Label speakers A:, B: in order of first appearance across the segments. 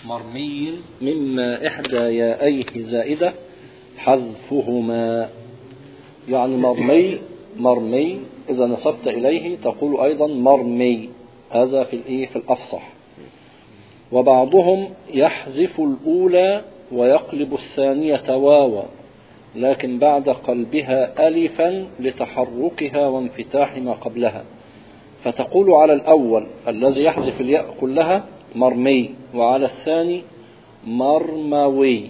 A: مرمي مما إحدى يائيه زائدة حذفهما. يعني مرمي إذا نسبت إليه تقول أيضا مرمي، هذا في الأفصح. وبعضهم يحذف الأولى ويقلب الثانية واوا، لكن بعد قلبها ألفا لتحركها وانفتاح ما قبلها، فتقول على الأول الذي يحذف الياء كلها مرمي، وعلى الثاني مرموي.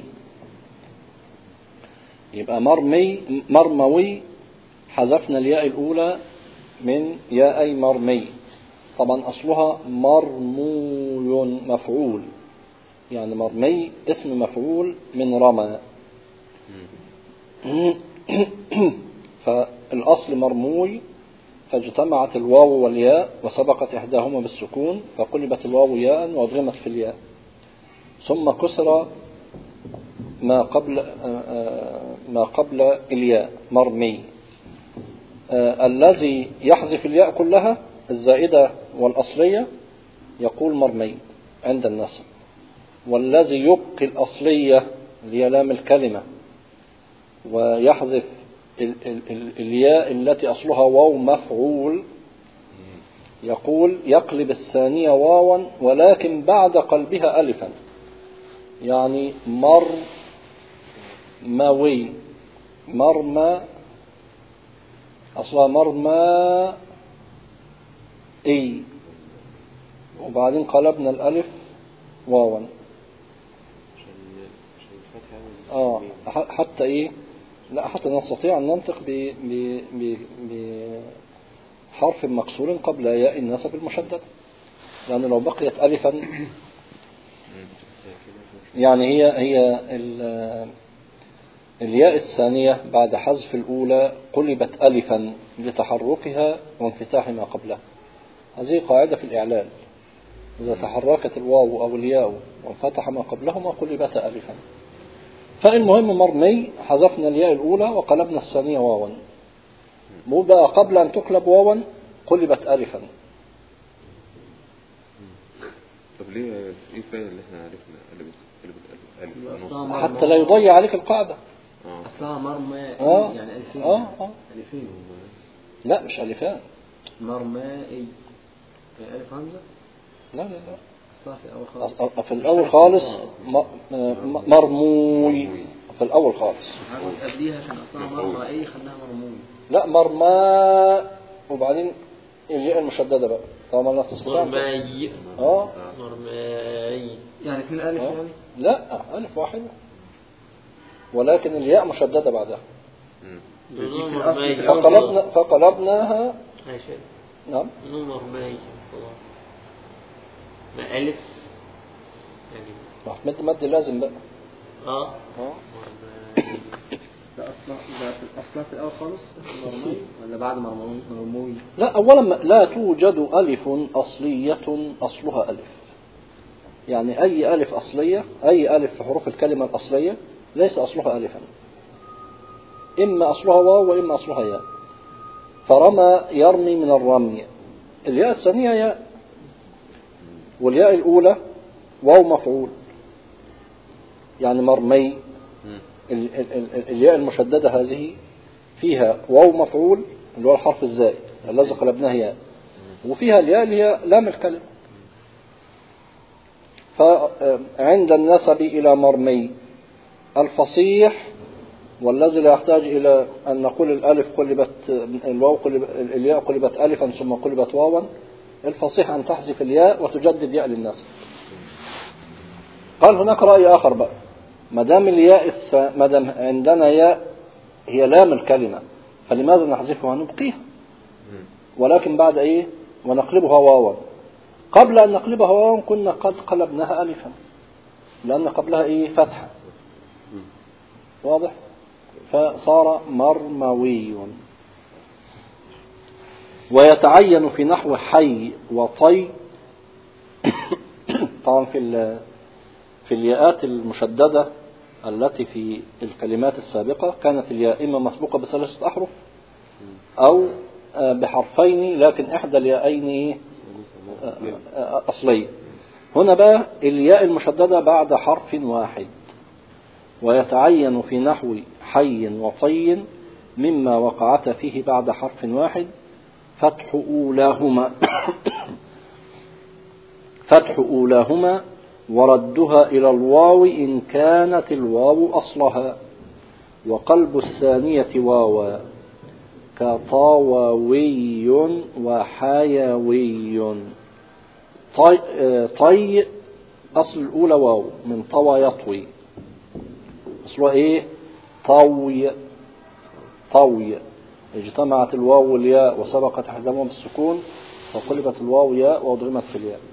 A: يبقى مرموي حذفنا الياء الأولى من ياء مرمي. طبعا أصلها مرموي مفعول، يعني مرمي اسم مفعول من رمى. فالأصل مرموي، فاجتمعت الواو والياء وسبقت إحداهما بالسكون فقلبت الواو ياء وأضغمت في الياء، ثم كسر ما قبل الياء مرمي. الذي يحذف الياء كلها الزائدة والأصلية يقول مرمي عند النسب، والذي يبقي الأصلية اللي هي لام الكلمة ويحذف الياء التي أصلها واو مفعول يقول يقلب الثانية واوا ولكن بعد قلبها ألفا، يعني مرموي. مرمى أصلها مرمى وبعدين قلبنا الألف واوا حتى لا، حتى نستطيع أن ننطق بحرف مكسور قبل ياء النسب المشدد، لأن لو بقيت ألفا يعني هي الياء الثانية بعد حذف الأولى قلبت ألفا لتحركها وانفتاح ما قبلها. هذه قاعدة في الإعلال، إذا تحركت الواو أو الياء وانفتح ما قبلهما قلبت ألفا. فالمهم مرمي حذفنا الياء الأولى وقلبنا الثانية واوا، بقى قبل أن تقلب واوا قلبت ألفا.
B: طب ليه ايه فايدة اللي احنا عرفنا قلبت
A: حتى لا يضيع عليك القاعدة.
C: أصلها مرمى يعني ألفين. ألفين
A: لا مش ألفان،
C: مرمائي ألف همزة.
A: لا
C: في
A: الأول خالص مرموي في الأول خالص.
C: قبليها كان أصلها مرمائي خلناها مرموي.
A: لا مرمى وبعدين الياء المشددة بقى طبعا لا تستطيع
D: مرمي. مرمي
C: يعني 2 ألف يعني؟
A: لا ألف واحدة ولكن الياء مشددة بعدها. فقلبناها. نعم
D: مرمي ما ألف
A: يعني مد لازم بقى.
C: ده أصلا في الأول خالص مرمي ولا بعد مرموي؟
A: لا، أولا لا توجد ألف أصلية أصلها ألف، يعني أي ألف أصلية، أي ألف في حروف الكلمة الأصلية ليس أصلها ألفا، إما أصلها واو وإما أصلها ياء. فرمى يرمي من الرمي، الياء الثانية ياء، والياء الأولى واو مفعول، يعني مرمي الياء المشددة هذه فيها واو مفعول اللي هو الحرف الزائد الذي قلبناه ياء، وفيها الياء اللي هي لام الكلمة. فعند النسب إلى مرمي الفصيح والذي لا يحتاج إلى أن نقول الألف قلبت الواو الياء قلبت ألفا ثم قلبت واوا، الفصيح أن تحذف الياء وتجدد ياء للنسب. قال هناك رأي آخر بقى، ما دام عندنا ياء هي لام الكلمة فلماذا نحذفها؟ نبقيها ولكن بعد ونقلبها واوا. قبل أن نقلبها واوا كنا قد قلبناها ألفا لأن قبلها فتحة، واضح؟ فصار مرموي. ويتعين في نحو حي وطي طبعا في الياءات المشددة التي في الكلمات السابقة كانت الياء إما مسبوقة بثلاثة أحرف أو بحرفين، لكن إحدى الياءين أصلية. هنا بقى الياء المشددة بعد حرف واحد، ويتعين في نحو حي وطي مما وقعت فيه بعد حرف واحد فتح أولاهما فتح أولاهما وردها إلى الواو إن كانت الواو أصلها، وقلب الثانية واوا كطاووي وحيوي. طي أصل الأولى واو من طوى يطوي، أصلها إيه؟ طوي. طوي اجتمعت الواو والياء وسبقت إحداهما بالسكون فقلبت الواو ياء وأضغمت في الياء.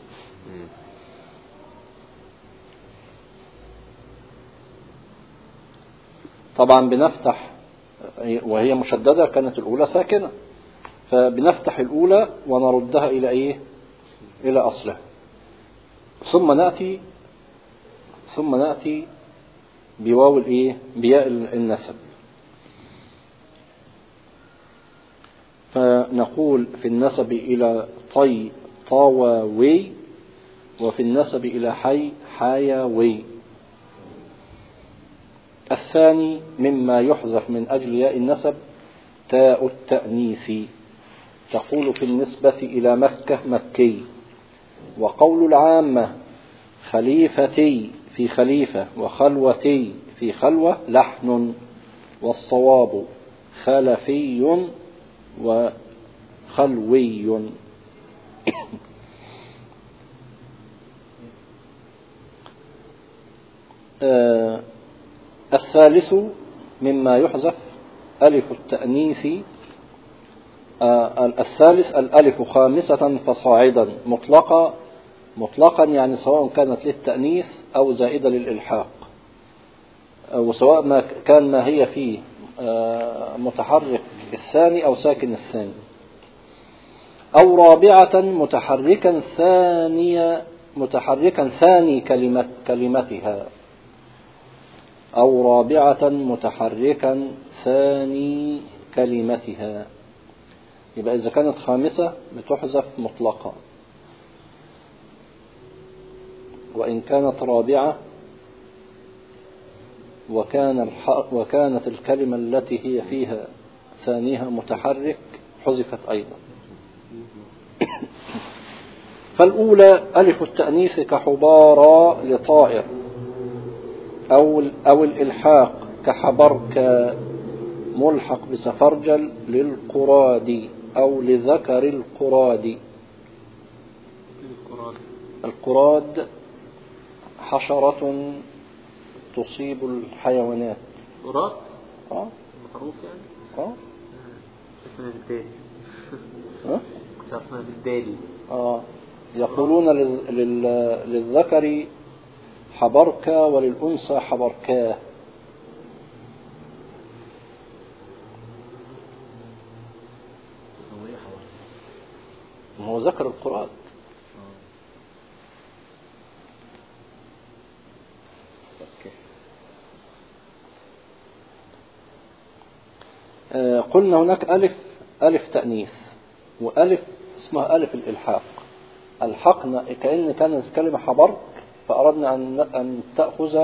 A: طبعا بنفتح، وهي مشددة كانت الأولى ساكنة، فبنفتح الأولى ونردها إلى إيه؟ إلى أصلها، ثم نأتي بواو الإيه؟ بياء النسب. فنقول في النسب إلى طي طاوي، وفي النسب إلى حي حيوي. الثاني مما يحذف من أجل ياء النسب تاء التأنيث، تقول في النسبة إلى مكة مكي. وقول العامة خليفتي في خليفة وخلوتي في خلوة لحن، والصواب خلفي وخلوي. الثالث مما يحذف ألف التأنيث. الثالث الألف خامسة فصاعدا مطلقا يعني سواء كانت للتأنيث أو زائدة للإلحاق، وسواء ما كان ما هي فيه متحرك الثاني أو ساكن الثاني، أو رابعة متحركا ثاني كلمتها، أو رابعة متحركا ثاني كلمتها. يبقى إذا كانت خامسة بتحذف مطلقا، وإن كانت رابعة وكانت الكلمة التي هي فيها ثانيها متحرك حذفت أيضا. فالأولى ألف التأنيث كحبارى لطائر، أو الإلحاق كحبرك ملحق بسفرجل للقراد أو لذكر القراد. القراد حشرة تصيب الحيوانات.
C: قراد؟ معروف يعني؟ اسمها بالدالي. اسمها بالدالي.
A: يقولون للذكر حبركة وللأنثى حبركاه. هو ذكر القراد. قلنا هناك ألف تأنيث وألف اسمها ألف الإلحاق. الحقنا كأن كانت كلمة حبرك فأردنا أن تأخذ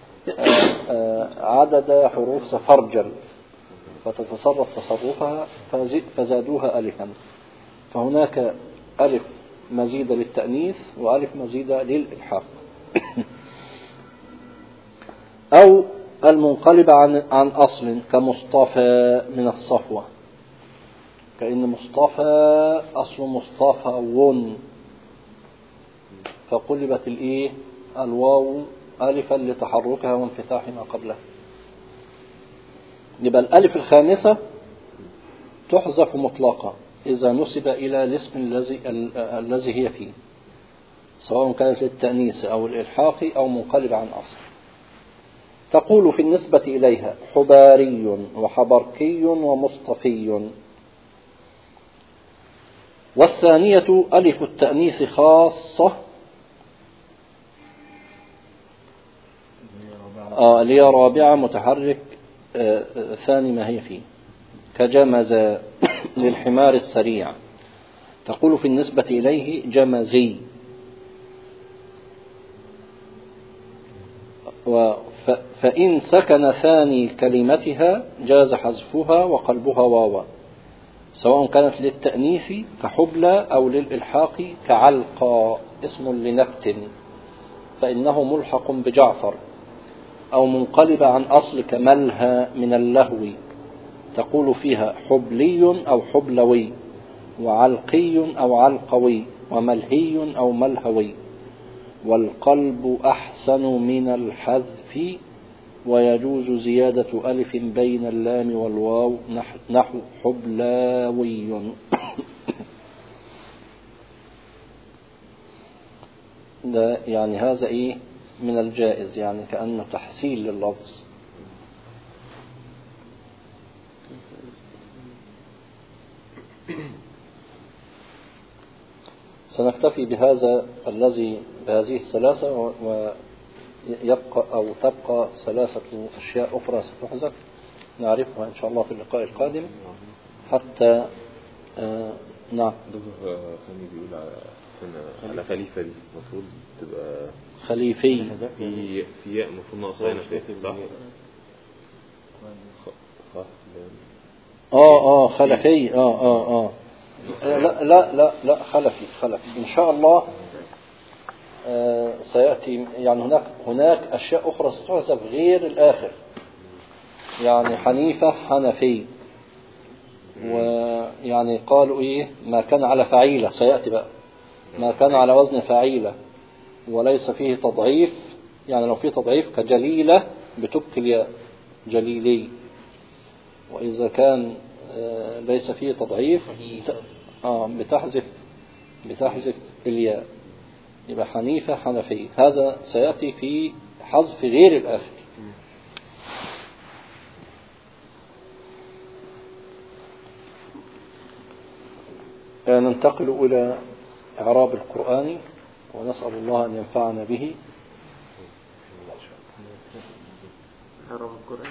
A: عدد حروف سفرجل فتتصرف تصرفها فزادوها ألفا. فهناك ألف مزيدة للتأنيث وألف مزيدة للإلحاق. أو المنقلب عن أصل كمصطفى من الصفوة، كأن مصطفى أصل مصطفى فقلبت الواو ألفا لتحركها وانفتاح ما قبلها. يبقى الألف الخامسة تحذف مطلقا إذا نسب إلى الاسم الذي هي فيه، سواء كانت للتأنيث أو الإلحاق أو منقلب عن أصل. تقول في النسبة إليها حباري وحبركي ومصطفي. والثانية ألف التأنيث خاصة اللي هي رابعة متحرك ثاني ما هي فيه كجمز للحمار السريع. تقول في النسبة إليه جمزي. فإن سكن ثاني كلمتها جاز حذفها وقلبها واوا، سواء كانت للتأنيث كحبلى أو للإلحاق كعلقى اسم لنبت فإنه ملحق بجعفر، أو منقلب عن أصل كملهى من اللهو تقول فيها حبلي أو حبلوي، وعلقي أو علقوي، وملهي أو ملهوي. والقلب أحسن من الحذف، ويجوز زيادة ألف بين اللام والواو نحو حبلاوي. ده يعني هذا إيه من الجائز، يعني كأنه تحسين لللفظ. سنكتفي بهذا بهذه الثلاثة، ويبقى أو تبقى ثلاثة أشياء أخرى ستحذف نعرفها إن شاء الله في اللقاء القادم حتى نعم.
B: دكتور خليني بيقول على خليفة دي المفروض تبقى
A: خليفي
B: في ياء المفروض ناقصة هنا في صح؟
A: خلفي لا خلفي إن شاء الله. سيأتي يعني هناك أشياء أخرى ستحذف غير الآخر، يعني حنيفة حنفي، ويعني قالوا إيه ما كان على فعيلة، سيأتي بقى ما كان على وزن فعيلة وليس فيه تضعيف، يعني لو فيه تضعيف كجليلة بتبقي الياء جليلي، وإذا كان ليس فيه تضعيف بتحذف الياء، يبقى حنيفة حنفي. هذا سيأتي في حذف غير الآخر. ننتقل إلى إعراب القرآن، ونسأل الله أن ينفعنا به.
C: إعراب القرآن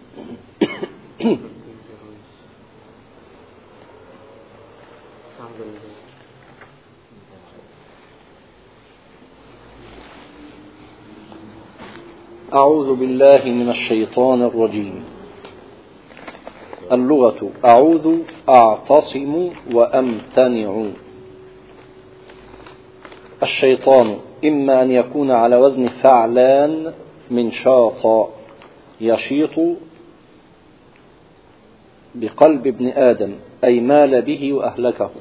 A: أعوذ بالله من الشيطان الرجيم. اللغة أعوذ أعتصم وأمتنع. الشيطان إما أن يكون على وزن فعلان من شاط يشيط بقلب ابن آدم أي مال به وأهلكه،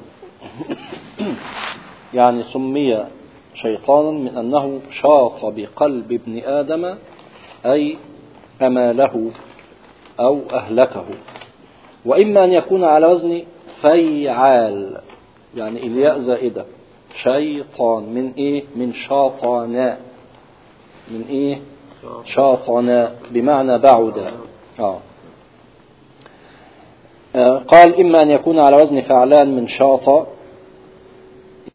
A: يعني سمي شيطانا من أنه شاط بقلب ابن آدم أي أماله أو أهلكه. وإما أن يكون على وزن فيعال، يعني الياء زائدة، شيطان من إيه من شاطنا، من إيه شاطنا بمعنى بعد. قال إما أن يكون على وزن فعلان من شاط